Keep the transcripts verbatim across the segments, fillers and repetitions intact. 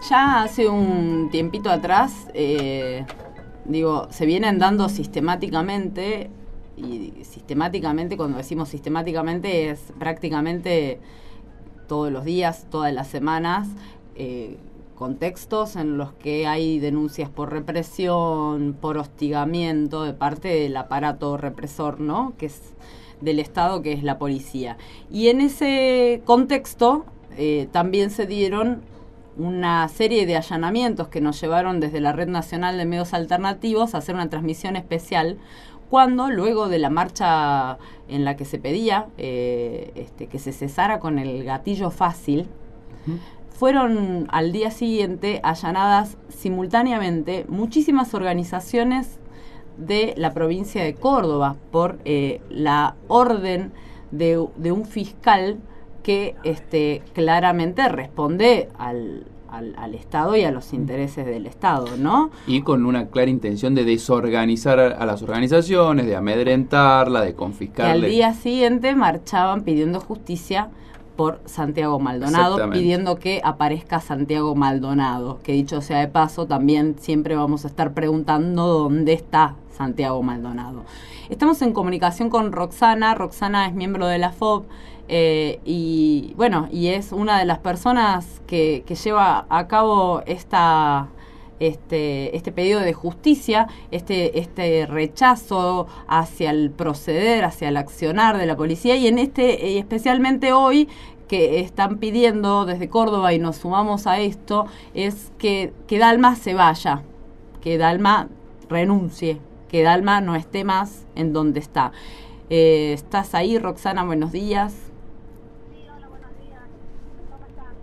Ya hace un tiempito atrás, eh, digo, se vienen dando sistemáticamente, y sistemáticamente, cuando decimos sistemáticamente, es prácticamente todos los días, todas las semanas, eh, contextos en los que hay denuncias por represión, por hostigamiento de parte del aparato represor, ¿no?, que es del Estado, que es la policía. Y en ese contexto eh, también se dieron una serie de allanamientos que nos llevaron desde la Red Nacional de Medios Alternativos a hacer una transmisión especial cuando, luego de la marcha en la que se pedía eh, este, que se cesara con el gatillo fácil, uh-huh. fueron al día siguiente allanadas simultáneamente muchísimas organizaciones de la provincia de Córdoba por eh, la orden de, de un fiscal que este, claramente responde al, al, al Estado y a los intereses del Estado, ¿no? Y con una clara intención de desorganizar a las organizaciones, de amedrentarla, de confiscarle. Que al día siguiente marchaban pidiendo justicia por Santiago Maldonado, pidiendo que aparezca Santiago Maldonado, que dicho sea de paso, también siempre vamos a estar preguntando dónde está Santiago Maldonado. Estamos en comunicación con Roxana. Roxana es miembro de la F O B eh, y bueno, y es una de las personas que, que lleva a cabo esta este este pedido de justicia, este este rechazo hacia el proceder, hacia el accionar de la policía, y en este y especialmente hoy que están pidiendo desde Córdoba, y nos sumamos a esto, es que, que Dalma se vaya, que Dalma renuncie, que Dalma no esté más en donde está. Eh, ¿Estás ahí, Roxana? Buenos días. Sí, hola, buenos días. ¿Cómo están?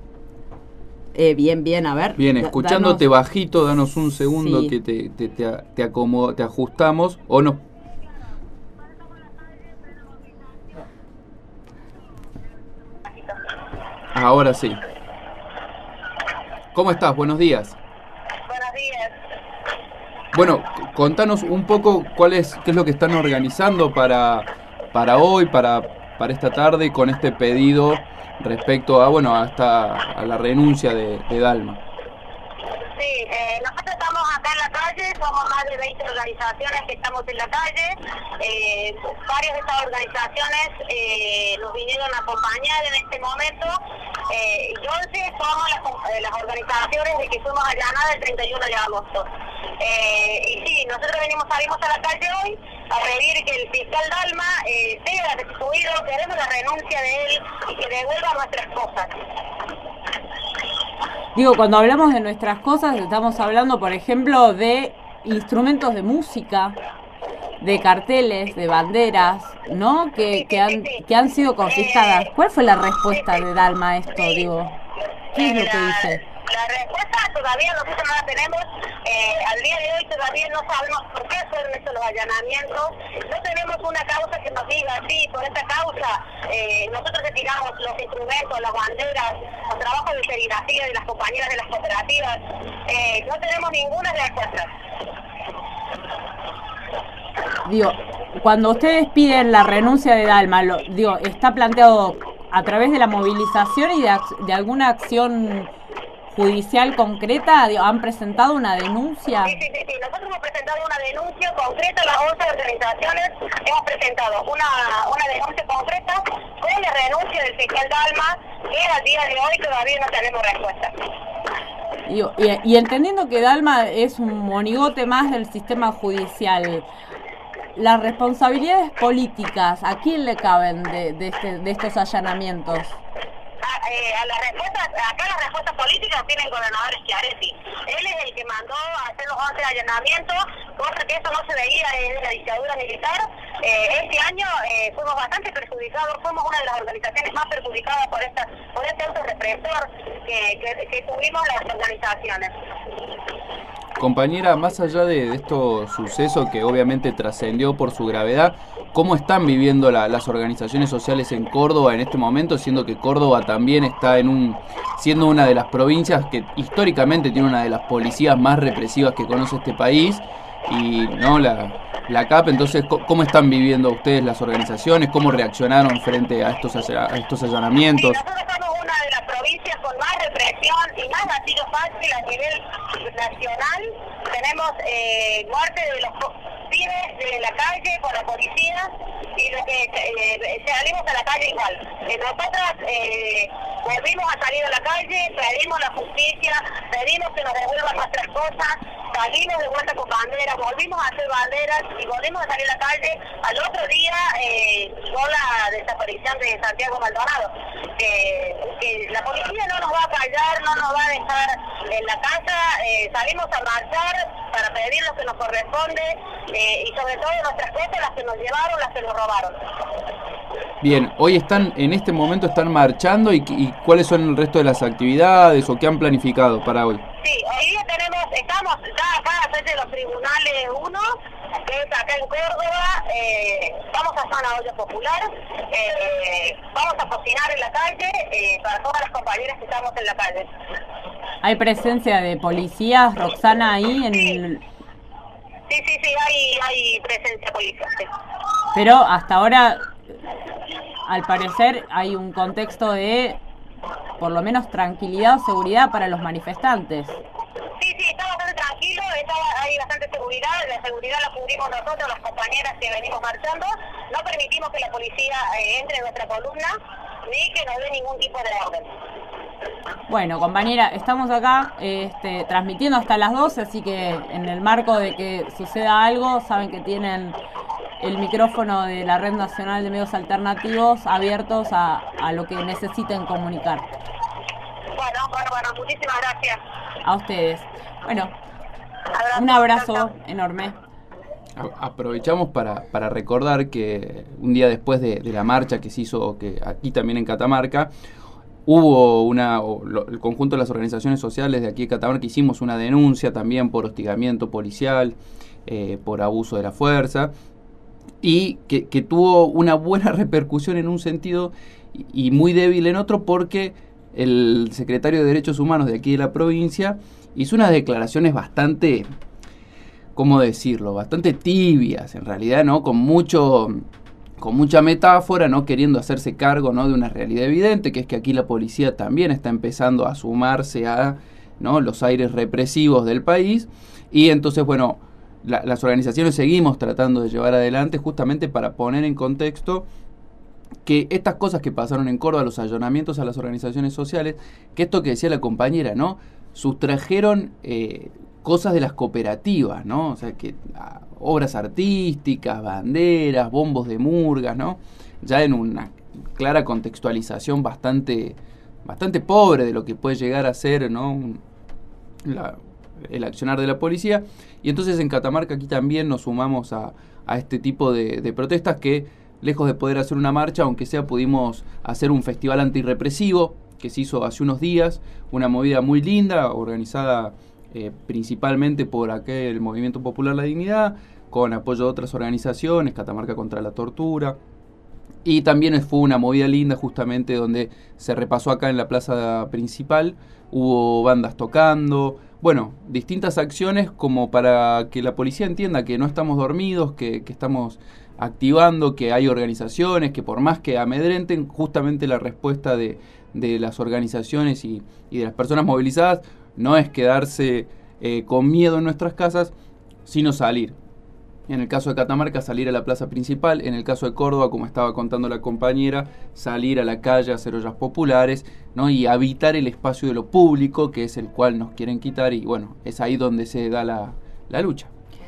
Eh, bien, bien, a ver. Bien, escuchándote danos... bajito, danos un segundo sí. que te, te, te, te, acomodo, te ajustamos, o no. Ahora sí. ¿Cómo estás? Buenos días. Buenos días. Bueno, contanos un poco cuál es, qué es lo que están organizando para, para hoy, para, para esta tarde, con este pedido respecto a, bueno, hasta a la renuncia de, de Dalma. Sí, eh, nosotros estamos acá en la calle, somos más de veinte organizaciones que estamos en la calle. Eh, varias de estas organizaciones eh, nos vinieron a acompañar en este momento. Eh, y once somos las, eh, las organizaciones de que fuimos allanadas el treinta y uno de agosto. Eh, y sí, nosotros venimos, salimos a la calle hoy a pedir que el fiscal Dalma eh, sea destituido, queremos la renuncia de él y que devuelva nuestras cosas. Digo, cuando hablamos de nuestras cosas, estamos hablando, por ejemplo, de instrumentos de música, de carteles, de banderas, ¿no? Que, que, han, que han sido confiscadas. ¿Cuál fue la respuesta de Dalma a esto, digo? ¿Qué es lo que dice? La respuesta todavía nosotros no la tenemos. Eh, al día de hoy todavía no sabemos por qué fueron estos los allanamientos. No tenemos una causa que nos diga, sí, por esta causa eh, nosotros retiramos los instrumentos, las banderas, los trabajos de serigrafía de las compañeras de las cooperativas. Eh, no tenemos ninguna respuesta. Digo, cuando ustedes piden la renuncia de Dalma, lo, digo, ¿está planteado a través de la movilización y de, de alguna acción judicial concreta? ¿Han presentado una denuncia? Sí, sí, sí, sí. Nosotros hemos presentado una denuncia concreta, las once organizaciones hemos presentado una, una denuncia concreta con la renuncia del fiscal Dalma, que al día de hoy todavía no tenemos respuesta. Y, y, y entendiendo que Dalma es un monigote más del sistema judicial, las responsabilidades políticas, ¿a quién le caben de, de, este, de estos allanamientos? A, eh, a las respuestas, acá las respuestas políticas tienen el gobernador Schiaretti. Él es el que mandó a hacer los once allanamientos, cosa que eso no se veía desde la dictadura militar. Eh, este año eh, fuimos bastante perjudicados, somos una de las organizaciones más perjudicadas por esta por este auto represor que, que, que tuvimos las organizaciones. Compañera, más allá de, de estos sucesos que obviamente trascendió por su gravedad, ¿cómo están viviendo la, las organizaciones sociales en Córdoba en este momento, siendo que Córdoba también está en un siendo una de las provincias que históricamente tiene una de las policías más represivas que conoce este país y no la, la C A P? Entonces, ¿cómo están viviendo ustedes las organizaciones? ¿Cómo reaccionaron frente a estos a estos allanamientos? Sí, nosotros somos una de las provincias con más represión represión y más ha sido fácil a nivel nacional. Tenemos eh, muerte de los pibes de la calle por la policía y lo que eh, salimos a la calle igual. Eh, nosotras eh, volvimos a salir a la calle, pedimos la justicia, pedimos que nos devuelvan nuestras cosas, salimos de vuelta con banderas, volvimos a hacer banderas y volvimos a salir a la calle. Al otro día eh, con la desaparición de Santiago Maldonado. Que, que la policía no nos va a callar, no nos va a dejar en la casa, eh, salimos a marchar para pedir lo que nos corresponde eh, y sobre todo nuestras cosas, las que nos llevaron, las que nos robaron. Bien, hoy están, en este momento están marchando y, y ¿cuáles son el resto de las actividades o qué han planificado para hoy? Sí, hoy día tenemos, estamos ya acá frente de los tribunales uno, que es acá en Córdoba, eh, vamos a hacer una olla popular, eh, vamos a cocinar en la calle eh, para todas las compañeras que estamos en la calle. ¿Hay presencia de policías, Roxana, ahí? En... Sí, sí, sí, sí hay, hay presencia policial, sí. Pero hasta ahora, al parecer, hay un contexto de, por lo menos, tranquilidad o seguridad para los manifestantes. Sí, sí, está bastante tranquilo, está, hay bastante seguridad, la seguridad la cubrimos nosotros, las compañeras que venimos marchando, no permitimos que la policía eh, entre en nuestra columna, ni que nos dé ningún tipo de orden. Bueno, compañera, estamos acá este, transmitiendo hasta las doce, así que en el marco de que suceda algo, saben que tienen el micrófono de la Red Nacional de Medios Alternativos abiertos a, a lo que necesiten comunicar. Bueno, bueno, bueno, muchísimas gracias. A ustedes. Bueno, abrazo, un abrazo chao, chao. enorme. Aprovechamos para, para recordar que un día después de, de la marcha que se hizo que aquí también en Catamarca, hubo una, o lo, el conjunto de las organizaciones sociales de aquí de Catamarca hicimos una denuncia también por hostigamiento policial, eh, por abuso de la fuerza, y que, que tuvo una buena repercusión en un sentido y, y muy débil en otro, porque el secretario de Derechos Humanos de aquí de la provincia hizo unas declaraciones bastante, ¿cómo decirlo?, bastante tibias en realidad, ¿no?, con mucho... con mucha metáfora, no queriendo hacerse cargo, ¿no?, de una realidad evidente, que es que aquí la policía también está empezando a sumarse a, ¿no?, los aires represivos del país, y entonces, bueno, la, las organizaciones seguimos tratando de llevar adelante justamente para poner en contexto que estas cosas que pasaron en Córdoba, los allanamientos a las organizaciones sociales, que esto que decía la compañera, ¿no?, sustrajeron eh, cosas de las cooperativas, ¿no?, o sea, que a, obras artísticas, banderas, bombos de murgas, ¿no?, ya en una clara contextualización bastante, bastante pobre de lo que puede llegar a ser, ¿no?, un, la, el accionar de la policía. Y entonces en Catamarca aquí también nos sumamos a, a este tipo de, de protestas que, lejos de poder hacer una marcha, aunque sea pudimos hacer un festival antirrepresivo que se hizo hace unos días, una movida muy linda, organizada eh, principalmente por aquel Movimiento Popular La Dignidad, con apoyo de otras organizaciones, Catamarca contra la Tortura. Y también fue una movida linda justamente donde se repasó acá en la plaza principal, hubo bandas tocando, bueno, distintas acciones como para que la policía entienda que no estamos dormidos, que, que estamos activando, que hay organizaciones, que por más que amedrenten, justamente la respuesta de, de las organizaciones y, y de las personas movilizadas no es quedarse eh, con miedo en nuestras casas, sino salir. En el caso de Catamarca, salir a la plaza principal. En el caso de Córdoba, como estaba contando la compañera, salir a la calle a hacer ollas populares, ¿no?, y habitar el espacio de lo público, que es el cual nos quieren quitar, y bueno, es ahí donde se da la, la lucha.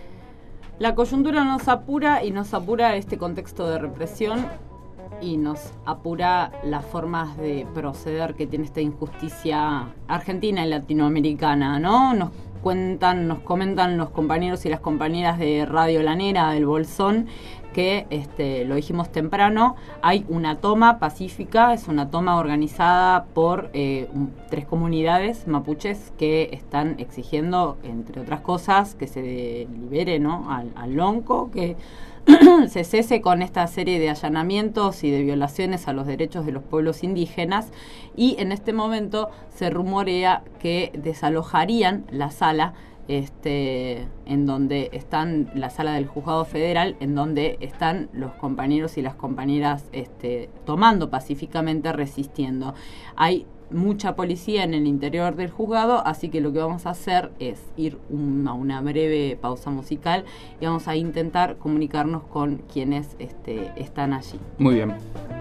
La coyuntura nos apura y nos apura este contexto de represión y nos apura las formas de proceder que tiene esta injusticia argentina y latinoamericana, ¿no? Nos cuentan, nos comentan los compañeros y las compañeras de Radio Lanera, del Bolsón, que, este, lo dijimos temprano, hay una toma pacífica, es una toma organizada por eh, un, tres comunidades mapuches que están exigiendo, entre otras cosas, que se libere, ¿no?, al, al lonco, que se cese con esta serie de allanamientos y de violaciones a los derechos de los pueblos indígenas, y en este momento se rumorea que desalojarían la sala este en donde están, la sala del Juzgado Federal, en donde están los compañeros y las compañeras este tomando pacíficamente, resistiendo. Hay mucha policía en el interior del juzgado, así que lo que vamos a hacer es ir un, a una breve pausa musical y vamos a intentar comunicarnos con quienes este, están allí. Muy bien.